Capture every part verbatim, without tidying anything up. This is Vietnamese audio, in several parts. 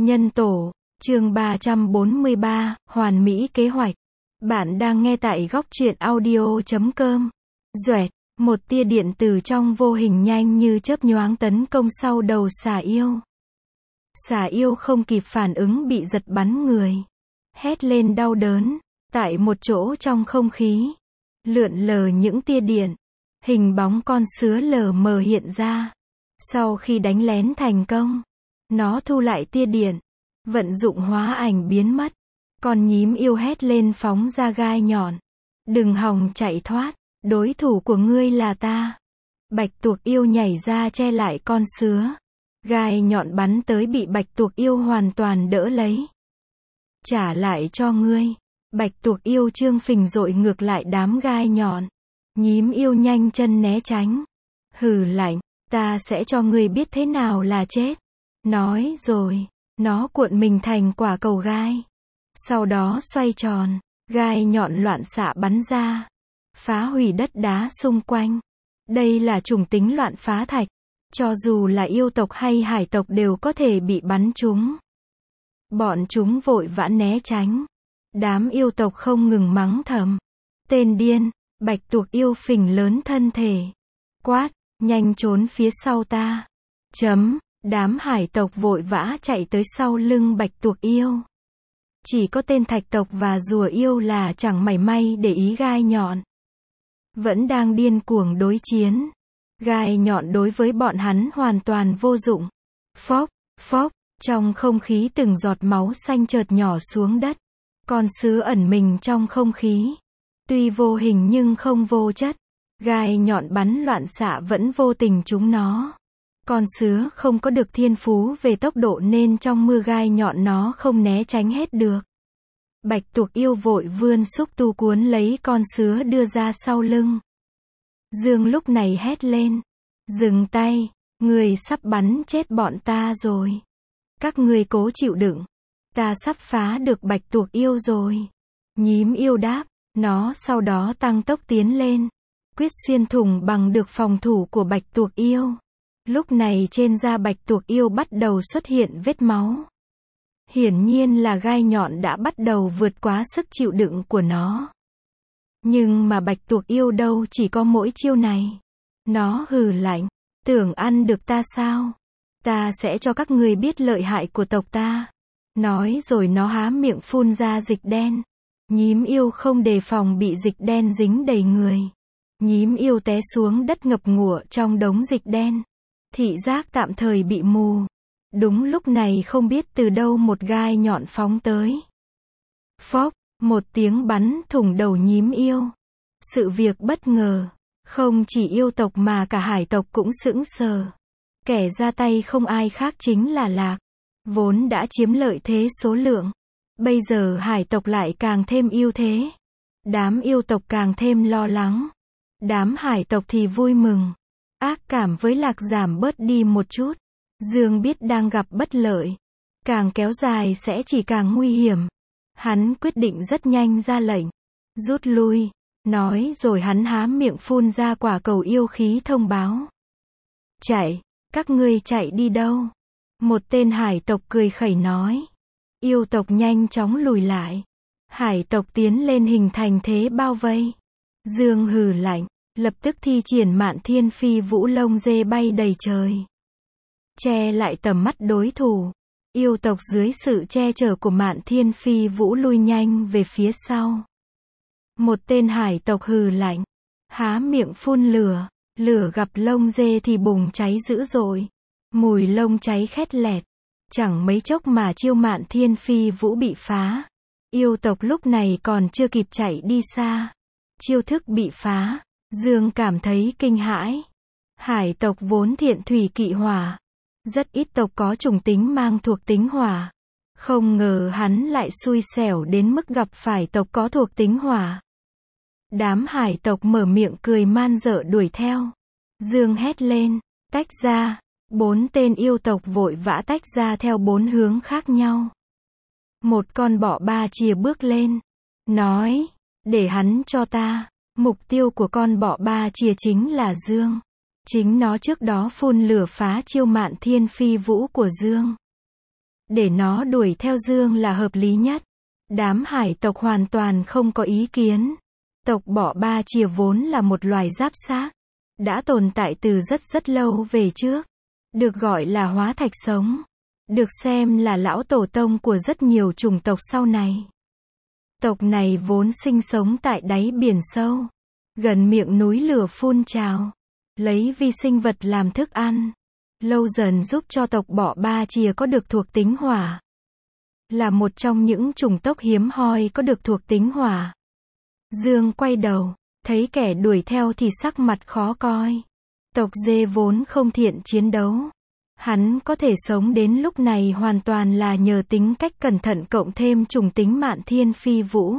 Nhân tổ, chương ba trăm bốn mươi ba, hoàn mỹ kế hoạch. Bạn đang nghe tại góc truyện audio chấm com. Duẹt, một tia điện từ trong vô hình nhanh như chớp nhoáng tấn công sau đầu xà yêu. Xà yêu không kịp phản ứng bị giật bắn người. Hét lên đau đớn, tại một chỗ trong không khí. Lượn lờ những tia điện. Hình bóng con sứa lờ mờ hiện ra. Sau khi đánh lén thành công, nó thu lại tia điện. Vận dụng hóa ảnh biến mất. Con nhím yêu hét lên phóng ra gai nhọn. Đừng hòng chạy thoát, đối thủ của ngươi là ta. Bạch tuộc yêu nhảy ra che lại con sứa. Gai nhọn bắn tới bị bạch tuộc yêu hoàn toàn đỡ lấy. Trả lại cho ngươi. Bạch tuộc yêu trương phình dội ngược lại đám gai nhọn. Nhím yêu nhanh chân né tránh. Hừ lạnh, ta sẽ cho ngươi biết thế nào là chết. Nói rồi, nó cuộn mình thành quả cầu gai. Sau đó xoay tròn, gai nhọn loạn xạ bắn ra. Phá hủy đất đá xung quanh. Đây là chủng tính loạn phá thạch. Cho dù là yêu tộc hay hải tộc đều có thể bị bắn trúng. Bọn chúng vội vã né tránh. Đám yêu tộc không ngừng mắng thầm. Tên điên, bạch tuộc yêu phình lớn thân thể. Quát, nhanh trốn phía sau ta. Chấm, đám hải tộc vội vã chạy tới sau lưng bạch tuộc yêu. Chỉ có tên thạch tộc và rùa yêu là chẳng mảy may để ý gai nhọn. Vẫn đang điên cuồng đối chiến. Gai nhọn đối với bọn hắn hoàn toàn vô dụng. Phốc, phốc, trong không khí từng giọt máu xanh chợt nhỏ xuống đất. Con sứa ẩn mình trong không khí. Tuy vô hình nhưng không vô chất. Gai nhọn bắn loạn xạ vẫn vô tình trúng nó. Con sứa không có được thiên phú về tốc độ nên trong mưa gai nhọn nó không né tránh hết được. Bạch tuộc yêu vội vươn xúc tu cuốn lấy con sứa đưa ra sau lưng. Dương lúc này hét lên. Dừng tay, người sắp bắn chết bọn ta rồi. Các ngươi cố chịu đựng. Ta sắp phá được bạch tuộc yêu rồi. Nhím yêu đáp, nó sau đó tăng tốc tiến lên. Quyết xuyên thủng bằng được phòng thủ của bạch tuộc yêu. Lúc này trên da bạch tuộc yêu bắt đầu xuất hiện vết máu. Hiển nhiên là gai nhọn đã bắt đầu vượt quá sức chịu đựng của nó. Nhưng mà bạch tuộc yêu đâu chỉ có mỗi chiêu này. Nó hừ lạnh, tưởng ăn được ta sao? Ta sẽ cho các ngươi biết lợi hại của tộc ta. Nói rồi nó há miệng phun ra dịch đen. Nhím yêu không đề phòng bị dịch đen dính đầy người. Nhím yêu té xuống đất ngập ngụa trong đống dịch đen. Thị giác tạm thời bị mù. Đúng lúc này không biết từ đâu một gai nhọn phóng tới. Phốc, một tiếng bắn thủng đầu nhím yêu. Sự việc bất ngờ. Không chỉ yêu tộc mà cả hải tộc cũng sững sờ. Kẻ ra tay không ai khác chính là Lạc. Vốn đã chiếm lợi thế số lượng. Bây giờ hải tộc lại càng thêm ưu thế. Đám yêu tộc càng thêm lo lắng. Đám hải tộc thì vui mừng. Ác cảm với Lạc giảm bớt đi một chút. Dương biết đang gặp bất lợi. Càng kéo dài sẽ chỉ càng nguy hiểm. Hắn quyết định rất nhanh ra lệnh. Rút lui. Nói rồi hắn há miệng phun ra quả cầu yêu khí thông báo. Chạy. Các ngươi chạy đi đâu? Một tên hải tộc cười khẩy nói. Yêu tộc nhanh chóng lùi lại. Hải tộc tiến lên hình thành thế bao vây. Dương hừ lạnh. Lập tức thi triển Mạn Thiên Phi Vũ lông dê bay đầy trời. Che lại tầm mắt đối thủ. Yêu tộc dưới sự che chở của Mạn Thiên Phi Vũ lui nhanh về phía sau. Một tên hải tộc hừ lạnh. Há miệng phun lửa. Lửa gặp lông dê thì bùng cháy dữ dội. Mùi lông cháy khét lẹt. Chẳng mấy chốc mà chiêu Mạn Thiên Phi Vũ bị phá. Yêu tộc lúc này còn chưa kịp chạy đi xa. Chiêu thức bị phá. Dương cảm thấy kinh hãi. Hải tộc vốn thiện thủy kỵ hỏa. Rất ít tộc có chủng tính mang thuộc tính hỏa. Không ngờ hắn lại xui xẻo đến mức gặp phải tộc có thuộc tính hỏa. Đám hải tộc mở miệng cười man dợ đuổi theo. Dương hét lên, tách ra. Bốn tên yêu tộc vội vã tách ra theo bốn hướng khác nhau. Một con bọ ba chìa bước lên. Nói, để hắn cho ta. Mục tiêu của con bọ ba chìa chính là Dương. Chính nó trước đó phun lửa phá chiêu Mạn Thiên Phi Vũ của Dương. để nó đuổi theo Dương là hợp lý nhất. Đám hải tộc hoàn toàn không có ý kiến. Tộc bọ ba chìa vốn là một loài giáp xác, đã tồn tại từ rất rất lâu về trước, được gọi là hóa thạch sống, được xem là lão tổ tông của rất nhiều chủng tộc sau này. Tộc này vốn sinh sống tại đáy biển sâu, gần miệng núi lửa phun trào, lấy vi sinh vật làm thức ăn, lâu dần giúp cho tộc bọ ba chìa có được thuộc tính hỏa. Là một trong những chủng tộc hiếm hoi có được thuộc tính hỏa. Dương quay đầu, thấy kẻ đuổi theo thì sắc mặt khó coi. Tộc dê vốn không thiện chiến đấu. Hắn có thể sống đến lúc này hoàn toàn là nhờ tính cách cẩn thận cộng thêm chủng tính mạn thiên phi vũ.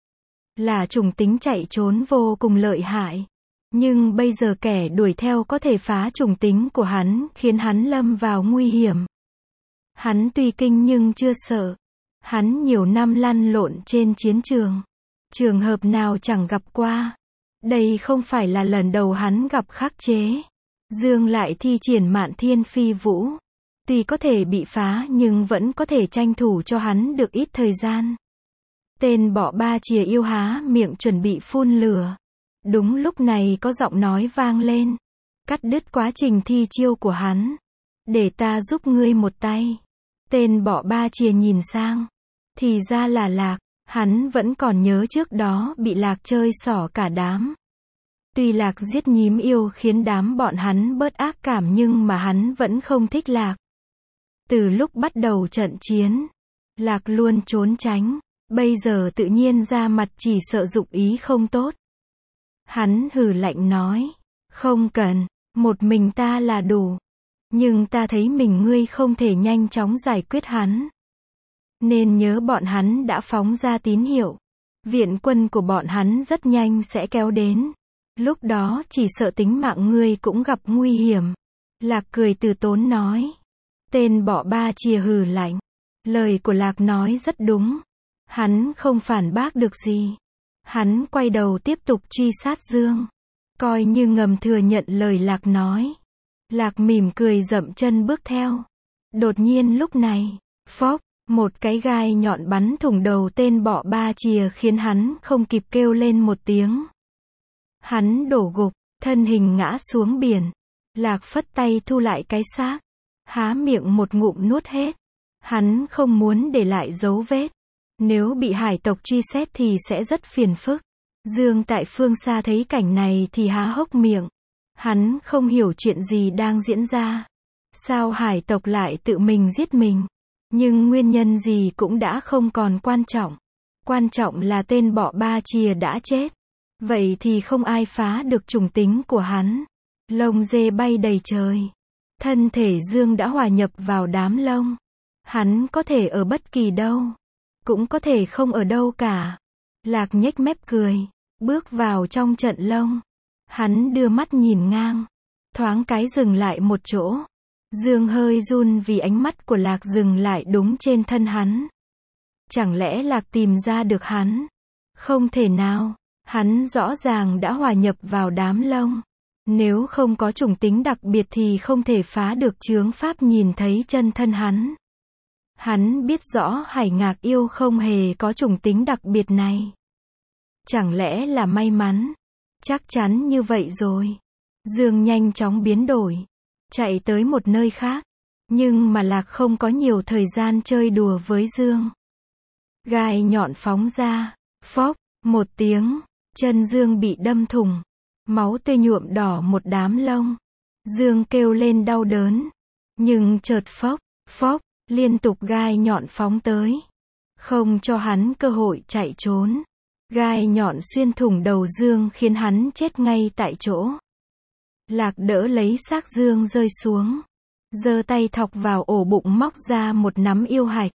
Là chủng tính chạy trốn vô cùng lợi hại. Nhưng bây giờ kẻ đuổi theo có thể phá chủng tính của hắn, khiến hắn lâm vào nguy hiểm. Hắn tuy kinh nhưng chưa sợ. Hắn nhiều năm lăn lộn trên chiến trường. Trường hợp nào chẳng gặp qua. Đây không phải là lần đầu hắn gặp khắc chế. Dương lại thi triển mạn thiên phi vũ. Tuy có thể bị phá nhưng vẫn có thể tranh thủ cho hắn được ít thời gian. Tên bọ ba chìa yêu há miệng chuẩn bị phun lửa. Đúng lúc này có giọng nói vang lên. Cắt đứt quá trình thi chiêu của hắn. Để ta giúp ngươi một tay. Tên bọ ba chìa nhìn sang. Thì ra là Lạc. Hắn vẫn còn nhớ trước đó bị Lạc chơi xỏ cả đám. Tuy Lạc giết nhím yêu khiến đám bọn hắn bớt ác cảm nhưng mà hắn vẫn không thích Lạc. Từ lúc bắt đầu trận chiến, Lạc luôn trốn tránh. Bây giờ tự nhiên ra mặt chỉ sợ dụng ý không tốt. Hắn hừ lạnh nói. Không cần, một mình ta là đủ. Nhưng ta thấy mình ngươi không thể nhanh chóng giải quyết hắn. Nên nhớ bọn hắn đã phóng ra tín hiệu. Viện quân của bọn hắn rất nhanh sẽ kéo đến. Lúc đó chỉ sợ tính mạng ngươi cũng gặp nguy hiểm. Lạc cười từ tốn nói. Tên bọ ba chìa hừ lạnh. Lời của Lạc nói rất đúng. Hắn không phản bác được gì. Hắn quay đầu tiếp tục truy sát Dương. Coi như ngầm thừa nhận lời Lạc nói. Lạc mỉm cười dậm chân bước theo. Đột nhiên lúc này, phốc, một cái gai nhọn bắn thủng đầu tên bọ ba chìa khiến hắn không kịp kêu lên một tiếng. Hắn đổ gục, thân hình ngã xuống biển. Lạc phất tay thu lại cái xác. Há miệng một ngụm nuốt hết. Hắn không muốn để lại dấu vết. Nếu bị hải tộc truy xét thì sẽ rất phiền phức. Dương tại phương xa thấy cảnh này thì há hốc miệng. Hắn không hiểu chuyện gì đang diễn ra. Sao hải tộc lại tự mình giết mình? Nhưng nguyên nhân gì cũng đã không còn quan trọng. Quan trọng là tên bọ ba chìa đã chết. Vậy thì không ai phá được chủng tính của hắn. Lông dê bay đầy trời. Thân thể Dương đã hòa nhập vào đám lông. Hắn có thể ở bất kỳ đâu. Cũng có thể không ở đâu cả. Lạc nhếch mép cười. Bước vào trong trận lông. Hắn đưa mắt nhìn ngang. Thoáng cái dừng lại một chỗ. Dương hơi run vì ánh mắt của Lạc dừng lại đúng trên thân hắn. Chẳng lẽ Lạc tìm ra được hắn? Không thể nào. Hắn rõ ràng đã hòa nhập vào đám lông. Nếu không có chủng tính đặc biệt thì không thể phá được chướng pháp nhìn thấy chân thân hắn. Hắn biết rõ Hải Ngạc yêu không hề có chủng tính đặc biệt này. Chẳng lẽ là may mắn? Chắc chắn như vậy rồi. Dương nhanh chóng biến đổi. Chạy tới một nơi khác. Nhưng mà Lạc không có nhiều thời gian chơi đùa với Dương. Gai nhọn phóng ra. Phốc, một tiếng. Chân Dương bị đâm thủng. Máu tươi nhuộm đỏ một đám lông. Dương kêu lên đau đớn. Nhưng chợt phốc, phốc, liên tục gai nhọn phóng tới. Không cho hắn cơ hội chạy trốn. Gai nhọn xuyên thủng đầu Dương khiến hắn chết ngay tại chỗ. Lạc đỡ lấy xác Dương rơi xuống. Giơ tay thọc vào ổ bụng móc ra một nắm yêu hạch.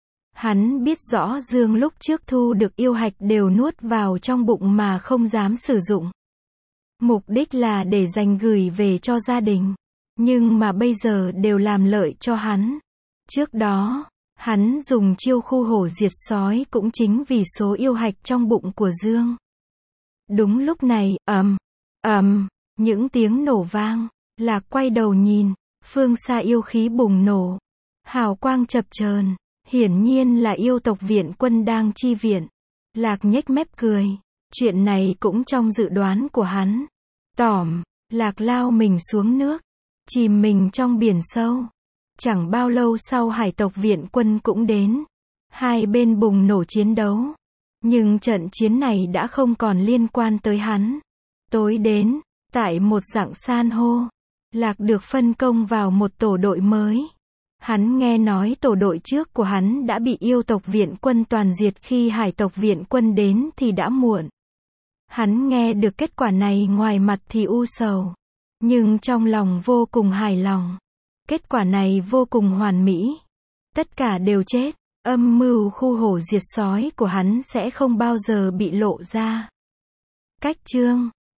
Hắn biết rõ Dương lúc trước thu được yêu hạch đều nuốt vào trong bụng mà không dám sử dụng. Mục đích là để dành gửi về cho gia đình. Nhưng mà bây giờ đều làm lợi cho hắn. Trước đó, hắn dùng chiêu khu hổ diệt sói cũng chính vì số yêu hạch trong bụng của Dương. Đúng lúc này, ầm, ầm, những tiếng nổ vang. Lạc quay đầu nhìn, phương xa yêu khí bùng nổ. Hào quang chập chờn, hiển nhiên là yêu tộc viện quân đang chi viện. Lạc nhếch mép cười, chuyện này cũng trong dự đoán của hắn. Tỏm, Lạc lao mình xuống nước, chìm mình trong biển sâu. Chẳng bao lâu sau hải tộc viện quân cũng đến. Hai bên bùng nổ chiến đấu. Nhưng trận chiến này đã không còn liên quan tới hắn. Tối đến, tại một rặng san hô, Lạc được phân công vào một tổ đội mới. Hắn nghe nói tổ đội trước của hắn đã bị yêu tộc viện quân toàn diệt, khi hải tộc viện quân đến thì đã muộn. Hắn nghe được kết quả này ngoài mặt thì u sầu, nhưng trong lòng vô cùng hài lòng. Kết quả này vô cùng hoàn mỹ. Tất cả đều chết. Âm mưu khu hổ diệt sói của hắn sẽ không bao giờ bị lộ ra. Cách chương